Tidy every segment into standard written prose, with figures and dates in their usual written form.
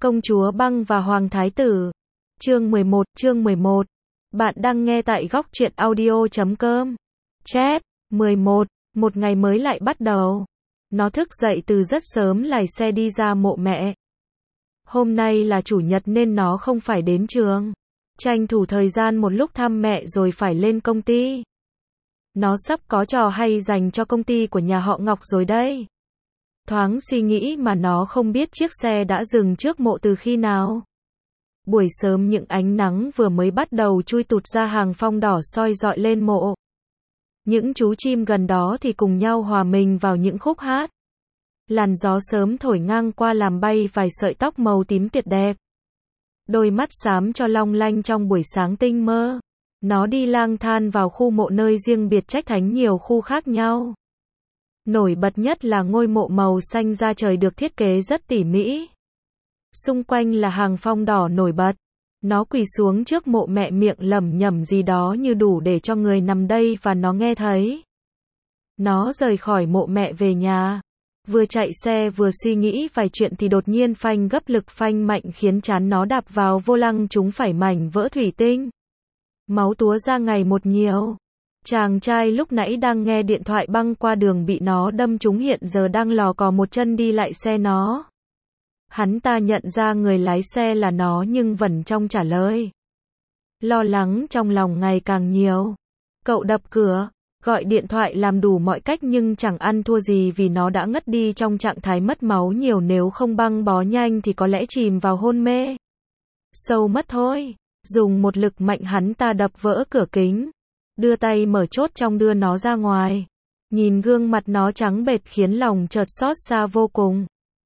Công chúa băng và Hoàng Thái tử. Chương 11. Bạn đang nghe tại góc truyện audio.com. Chép 11. Một ngày mới lại bắt đầu. Nó thức dậy từ rất sớm lái xe đi ra mộ mẹ. Hôm nay là chủ nhật nên nó không phải đến trường. Tranh thủ thời gian một lúc thăm mẹ rồi phải lên công ty. Nó sắp có trò hay dành cho công ty của nhà họ Ngọc rồi đây. Thoáng suy nghĩ mà nó không biết chiếc xe đã dừng trước mộ từ khi nào. Buổi sớm những ánh nắng vừa mới bắt đầu chui tụt ra hàng phong đỏ soi rọi lên mộ. Những chú chim gần đó thì cùng nhau hòa mình vào những khúc hát. Làn gió sớm thổi ngang qua làm bay vài sợi tóc màu tím tuyệt đẹp. Đôi mắt xám cho long lanh trong buổi sáng tinh mơ. Nó đi lang thang vào khu mộ nơi riêng biệt trách thánh nhiều khu khác nhau. Nổi bật nhất là ngôi mộ màu xanh da trời được thiết kế rất tỉ mỉ. Xung quanh là hàng phong đỏ nổi bật. Nó quỳ xuống trước mộ mẹ miệng lẩm nhẩm gì đó như đủ để cho người nằm đây và nó nghe thấy. Nó rời khỏi mộ mẹ về nhà. Vừa chạy xe vừa suy nghĩ vài chuyện thì đột nhiên phanh gấp, lực phanh mạnh khiến trán nó đạp vào vô lăng trúng phải mảnh vỡ thủy tinh. Máu túa ra ngày một nhiều. Chàng trai lúc nãy đang nghe điện thoại băng qua đường bị nó đâm trúng hiện giờ đang lò cò một chân đi lại xe nó. Hắn ta nhận ra người lái xe là nó nhưng vẫn trong trả lời. Lo lắng trong lòng ngày càng nhiều. Cậu đập cửa, gọi điện thoại làm đủ mọi cách nhưng chẳng ăn thua gì vì nó đã ngất đi trong trạng thái mất máu nhiều, nếu không băng bó nhanh thì có lẽ chìm vào hôn mê sâu mất thôi. Dùng một lực mạnh hắn ta đập vỡ cửa kính. Đưa tay mở chốt trong đưa nó ra ngoài. Nhìn gương mặt nó trắng bệch khiến lòng chợt xót xa vô cùng.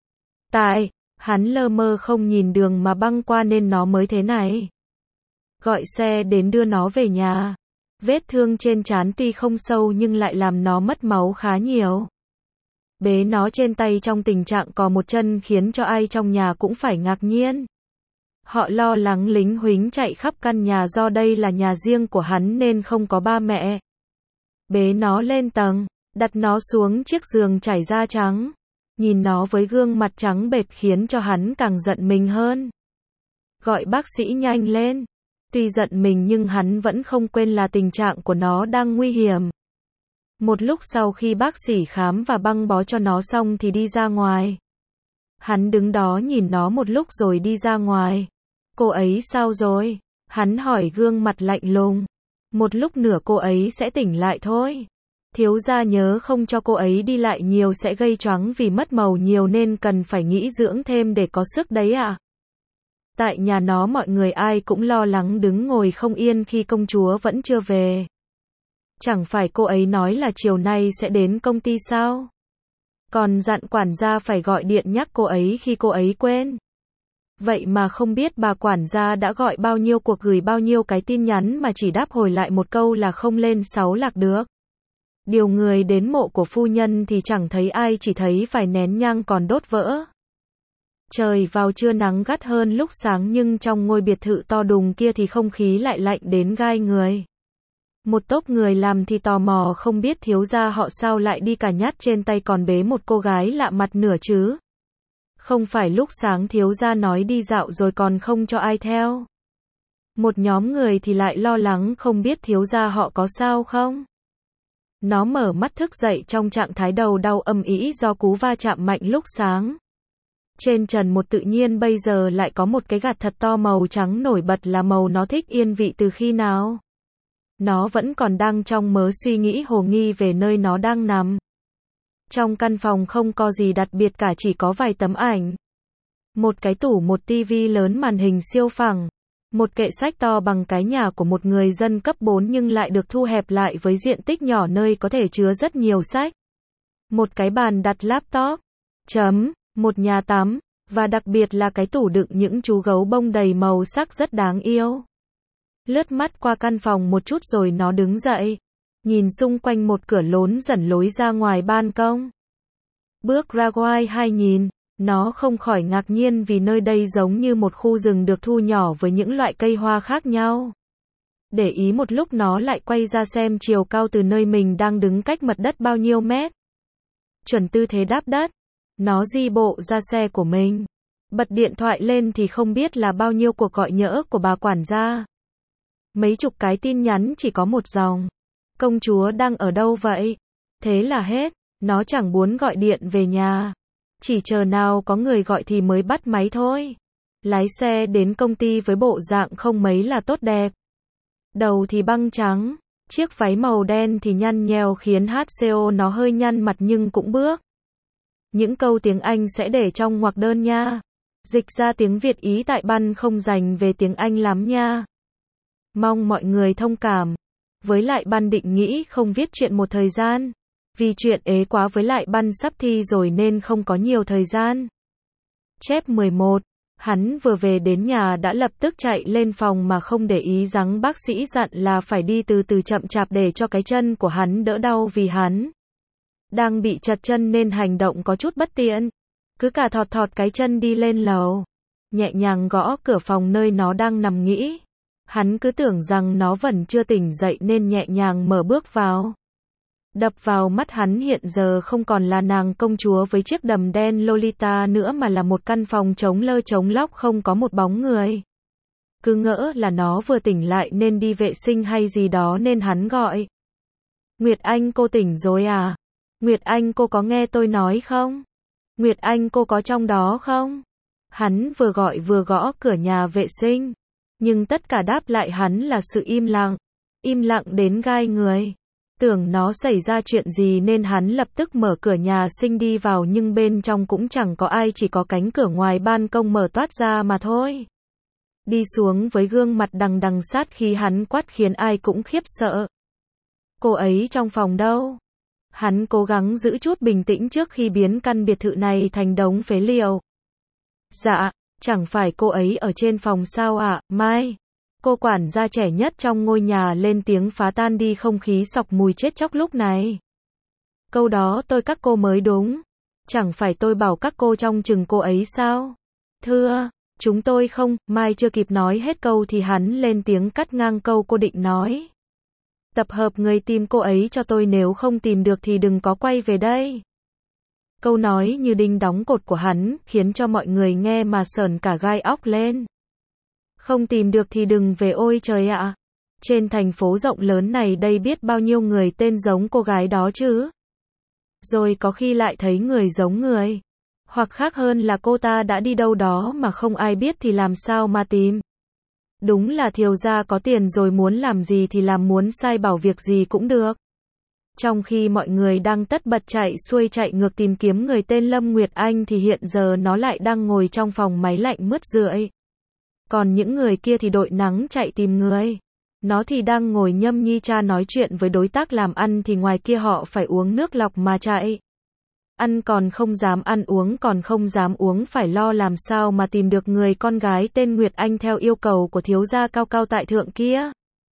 Hắn lơ mơ không nhìn đường mà băng qua nên nó mới thế này. Gọi xe đến đưa nó về nhà. Vết thương trên trán tuy không sâu nhưng lại làm nó mất máu khá nhiều. Bế nó trên tay trong tình trạng cò một chân khiến cho ai trong nhà cũng phải ngạc nhiên. Họ lo lắng lính huính chạy khắp căn nhà do đây là nhà riêng của hắn nên không có ba mẹ. Bế nó lên tầng, đặt nó xuống chiếc giường trải da trắng. Nhìn nó với gương mặt trắng bệch khiến cho hắn càng giận mình hơn. Gọi bác sĩ nhanh lên. Tuy giận mình nhưng hắn vẫn không quên là tình trạng của nó đang nguy hiểm. Một lúc sau khi bác sĩ khám và băng bó cho nó xong thì đi ra ngoài. Hắn đứng đó nhìn nó một lúc rồi đi ra ngoài. Cô ấy sao rồi? Hắn hỏi gương mặt lạnh lùng. Một lúc nữa cô ấy sẽ tỉnh lại thôi. Thiếu gia nhớ không cho cô ấy đi lại nhiều sẽ gây choáng vì mất màu nhiều nên cần phải nghỉ dưỡng thêm để có sức đấy ạ. Tại nhà nó mọi người ai cũng lo lắng đứng ngồi không yên khi công chúa vẫn chưa về. Chẳng phải cô ấy nói là chiều nay sẽ đến công ty sao? Còn dặn quản gia phải gọi điện nhắc cô ấy khi cô ấy quên. Vậy mà không biết bà quản gia đã gọi bao nhiêu cuộc, gửi bao nhiêu cái tin nhắn mà chỉ đáp hồi lại một câu là không lên 6 lạc được. Điều người đến mộ của phu nhân thì chẳng thấy ai, chỉ thấy vài nén nhang còn đốt vỡ. Trời vào trưa nắng gắt hơn lúc sáng nhưng trong ngôi biệt thự to đùng kia thì không khí lại lạnh đến gai người. Một tốp người làm thì tò mò không biết thiếu gia họ sao lại đi cả nhát trên tay còn bế một cô gái lạ mặt nửa chứ. Không phải lúc sáng thiếu gia nói đi dạo rồi còn không cho ai theo. Một nhóm người thì lại lo lắng không biết thiếu gia họ có sao không. Nó mở mắt thức dậy trong trạng thái đầu đau âm ỉ do cú va chạm mạnh lúc sáng. Trên trần một tự nhiên bây giờ lại có một cái gạt thật to màu trắng nổi bật là màu nó thích yên vị từ khi nào. Nó vẫn còn đang trong mớ suy nghĩ hồ nghi về nơi nó đang nằm. Trong căn phòng không có gì đặc biệt cả, chỉ có vài tấm ảnh. Một cái tủ, một tivi lớn màn hình siêu phẳng. Một kệ sách to bằng cái nhà của một người dân cấp 4 nhưng lại được thu hẹp lại với diện tích nhỏ nơi có thể chứa rất nhiều sách. Một cái bàn đặt laptop. Một nhà tắm. Và đặc biệt là cái tủ đựng những chú gấu bông đầy màu sắc rất đáng yêu. Lướt mắt qua căn phòng một chút rồi nó đứng dậy. Nhìn xung quanh một cửa lớn dẫn lối ra ngoài ban công. Bước ra ngoài hai nhìn. Nó không khỏi ngạc nhiên vì nơi đây giống như một khu rừng được thu nhỏ với những loại cây hoa khác nhau. Để ý một lúc nó lại quay ra xem chiều cao từ nơi mình đang đứng cách mặt đất bao nhiêu mét. Chuẩn tư thế đáp đất. Nó di bộ ra xe của mình. Bật điện thoại lên thì không biết là bao nhiêu cuộc gọi nhỡ của bà quản gia. Mấy chục cái tin nhắn chỉ có một dòng. Công chúa đang ở đâu vậy? Thế là hết. Nó chẳng muốn gọi điện về nhà. Chỉ chờ nào có người gọi thì mới bắt máy thôi. Lái xe đến công ty với bộ dạng không mấy là tốt đẹp. Đầu thì băng trắng, chiếc váy màu đen thì nhăn nheo khiến HCO nó hơi nhăn mặt nhưng cũng bước. Những câu tiếng Anh sẽ để trong ngoặc đơn nha. Dịch ra tiếng Việt ý tại Băn không dành về tiếng Anh lắm nha. Mong mọi người thông cảm. Với lại Băn định nghĩ không viết chuyện một thời gian. Vì chuyện ế quá với lại Băn sắp thi rồi nên không có nhiều thời gian. Chép 11. Hắn vừa về đến nhà đã lập tức chạy lên phòng mà không để ý rằng bác sĩ dặn là phải đi từ từ chậm chạp để cho cái chân của hắn đỡ đau vì hắn đang bị chật chân nên hành động có chút bất tiện. Cứ cả thọt thọt cái chân đi lên lầu. Nhẹ nhàng gõ cửa phòng nơi nó đang nằm nghĩ. Hắn cứ tưởng rằng nó vẫn chưa tỉnh dậy nên nhẹ nhàng mở bước vào. Đập vào mắt hắn hiện giờ không còn là nàng công chúa với chiếc đầm đen Lolita nữa mà là một căn phòng trống lơ trống lóc không có một bóng người. Cứ ngỡ là nó vừa tỉnh lại nên đi vệ sinh hay gì đó nên hắn gọi. Nguyệt Anh cô tỉnh rồi à? Nguyệt Anh cô có nghe tôi nói không? Nguyệt Anh cô có trong đó không? Hắn vừa gọi vừa gõ cửa nhà vệ sinh. Nhưng tất cả đáp lại hắn là sự im lặng. Im lặng đến gai người. Tưởng nó xảy ra chuyện gì nên hắn lập tức mở cửa nhà sinh đi vào nhưng bên trong cũng chẳng có ai chỉ có cánh cửa ngoài ban công mở toát ra mà thôi. Đi xuống với gương mặt đằng đằng sát khí hắn quát khiến ai cũng khiếp sợ. Cô ấy trong phòng đâu? Hắn cố gắng giữ chút bình tĩnh trước khi biến căn biệt thự này thành đống phế liệu. Dạ, chẳng phải cô ấy ở trên phòng sao ạ, Mai? Cô quản gia trẻ nhất trong ngôi nhà lên tiếng phá tan đi không khí sọc mùi chết chóc lúc này. Câu đó tôi các cô mới đúng. Chẳng phải tôi bảo các cô trông chừng cô ấy sao? Thưa, chúng tôi không, Mai chưa kịp nói hết câu thì hắn lên tiếng cắt ngang câu cô định nói. Tập hợp người tìm cô ấy cho tôi, nếu không tìm được thì đừng có quay về đây. Câu nói như đinh đóng cột của hắn khiến cho mọi người nghe mà sởn cả gai óc lên. Không tìm được thì đừng về ôi trời ạ. Trên thành phố rộng lớn này đây biết bao nhiêu người tên giống cô gái đó chứ. Rồi có khi lại thấy người giống người. Hoặc khác hơn là cô ta đã đi đâu đó mà không ai biết thì làm sao mà tìm. Đúng là thiều gia có tiền rồi muốn làm gì thì làm, muốn sai bảo việc gì cũng được. Trong khi mọi người đang tất bật chạy xuôi chạy ngược tìm kiếm người tên Lâm Nguyệt Anh thì hiện giờ nó lại đang ngồi trong phòng máy lạnh mướt rượi. Còn những người kia thì đội nắng chạy tìm người. Nó thì đang ngồi nhâm nhi cha nói chuyện với đối tác làm ăn thì ngoài kia họ phải uống nước lọc mà chạy. Ăn còn không dám ăn, uống còn không dám uống, phải lo làm sao mà tìm được người con gái tên Nguyệt Anh theo yêu cầu của thiếu gia cao cao tại thượng kia.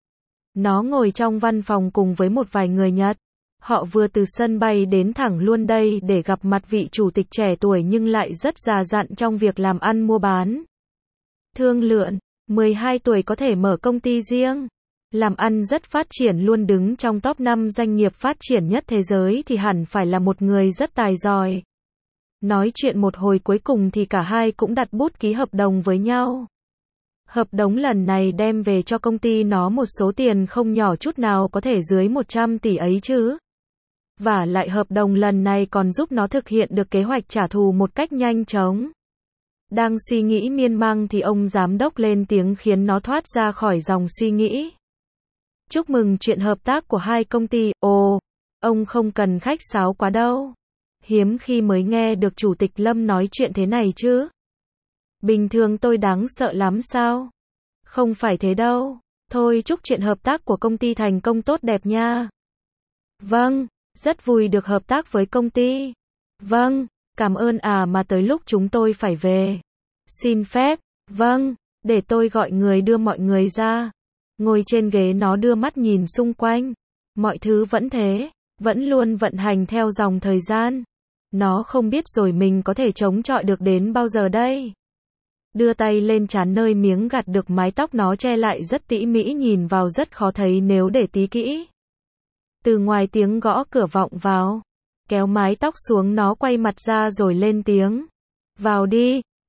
Nó ngồi trong văn phòng cùng với một vài người Nhật. Họ vừa từ sân bay đến thẳng luôn đây để gặp mặt vị chủ tịch trẻ tuổi nhưng lại rất già dặn trong việc làm ăn mua bán. Thương lượng, 12 tuổi có thể mở công ty riêng. Làm ăn rất phát triển, luôn đứng trong top 5 doanh nghiệp phát triển nhất thế giới thì hẳn phải là một người rất tài giỏi. Nói chuyện một hồi cuối cùng thì cả hai cũng đặt bút ký hợp đồng với nhau. Hợp đồng lần này đem về cho công ty nó một số tiền không nhỏ chút nào, có thể dưới 100 tỷ ấy chứ. Và lại hợp đồng lần này còn giúp nó thực hiện được kế hoạch trả thù một cách nhanh chóng. Đang suy nghĩ miên man thì ông giám đốc lên tiếng khiến nó thoát ra khỏi dòng suy nghĩ. Chúc mừng chuyện hợp tác của hai công ty. Ồ, ông không cần khách sáo quá đâu. Hiếm khi mới nghe được Chủ tịch Lâm nói chuyện thế này chứ. Bình thường tôi đáng sợ lắm sao? Không phải thế đâu. Thôi chúc chuyện hợp tác của công ty thành công tốt đẹp nha. Vâng, rất vui được hợp tác với công ty. Vâng, cảm ơn mà tới lúc chúng tôi phải về. Xin phép, vâng, để tôi gọi người đưa mọi người ra. Ngồi trên ghế nó đưa mắt nhìn xung quanh. Mọi thứ vẫn thế, vẫn luôn vận hành theo dòng thời gian. Nó không biết rồi mình có thể chống chọi được đến bao giờ đây. Đưa tay lên trán nơi miếng gạt được mái tóc nó che lại rất tỉ mỉ, nhìn vào rất khó thấy nếu để tí kỹ. Từ ngoài tiếng gõ cửa vọng vào. Kéo mái tóc xuống nó quay mặt ra rồi lên tiếng. Vào đi,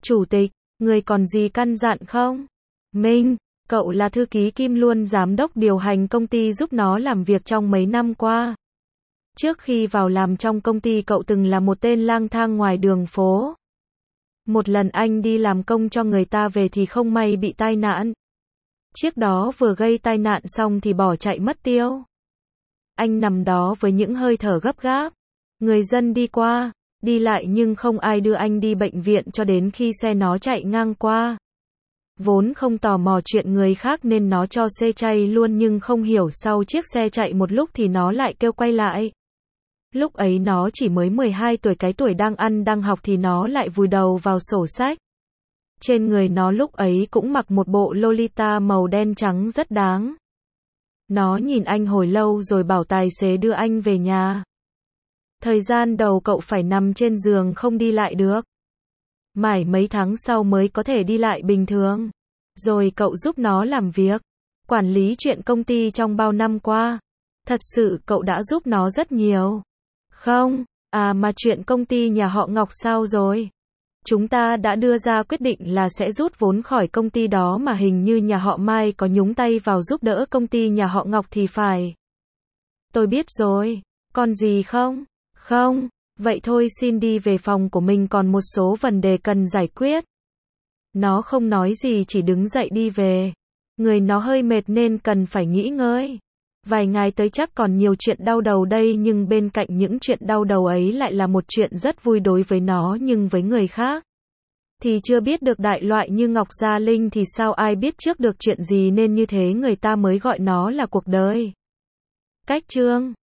Chủ tịch, người còn gì căn dặn không? Minh, cậu là thư ký Kim luôn giám đốc điều hành công ty giúp nó làm việc trong mấy năm qua. Trước khi vào làm trong công ty cậu từng là một tên lang thang ngoài đường phố. Một lần anh đi làm công cho người ta về thì không may bị tai nạn. Chiếc đó vừa gây tai nạn xong thì bỏ chạy mất tiêu. Anh nằm đó với những hơi thở gấp gáp. Người dân đi qua, đi lại nhưng không ai đưa anh đi bệnh viện cho đến khi xe nó chạy ngang qua. Vốn không tò mò chuyện người khác nên nó cho xe chay luôn, nhưng không hiểu sau chiếc xe chạy một lúc thì nó lại kêu quay lại. Lúc ấy nó chỉ mới 12 tuổi, cái tuổi đang ăn đang học thì nó lại vùi đầu vào sổ sách. Trên người nó lúc ấy cũng mặc một bộ Lolita màu đen trắng rất đáng. Nó nhìn anh hồi lâu rồi bảo tài xế đưa anh về nhà. Thời gian đầu cậu phải nằm trên giường không đi lại được. Mãi mấy tháng sau mới có thể đi lại bình thường. Rồi cậu giúp nó làm việc, quản lý chuyện công ty trong bao năm qua. Thật sự cậu đã giúp nó rất nhiều. Không, mà chuyện công ty nhà họ Ngọc sao rồi? Chúng ta đã đưa ra quyết định là sẽ rút vốn khỏi công ty đó mà hình như nhà họ Mai có nhúng tay vào giúp đỡ công ty nhà họ Ngọc thì phải. Tôi biết rồi, còn gì không? Không, vậy thôi xin đi về phòng của mình, còn một số vấn đề cần giải quyết. Nó không nói gì, chỉ đứng dậy đi về. Người nó hơi mệt nên cần phải nghỉ ngơi. Vài ngày tới chắc còn nhiều chuyện đau đầu đây, nhưng bên cạnh những chuyện đau đầu ấy lại là một chuyện rất vui đối với nó, nhưng với người khác thì chưa biết được. Đại loại như Ngọc Gia Linh thì sao ai biết trước được chuyện gì, nên như thế người ta mới gọi nó là cuộc đời. Cách chương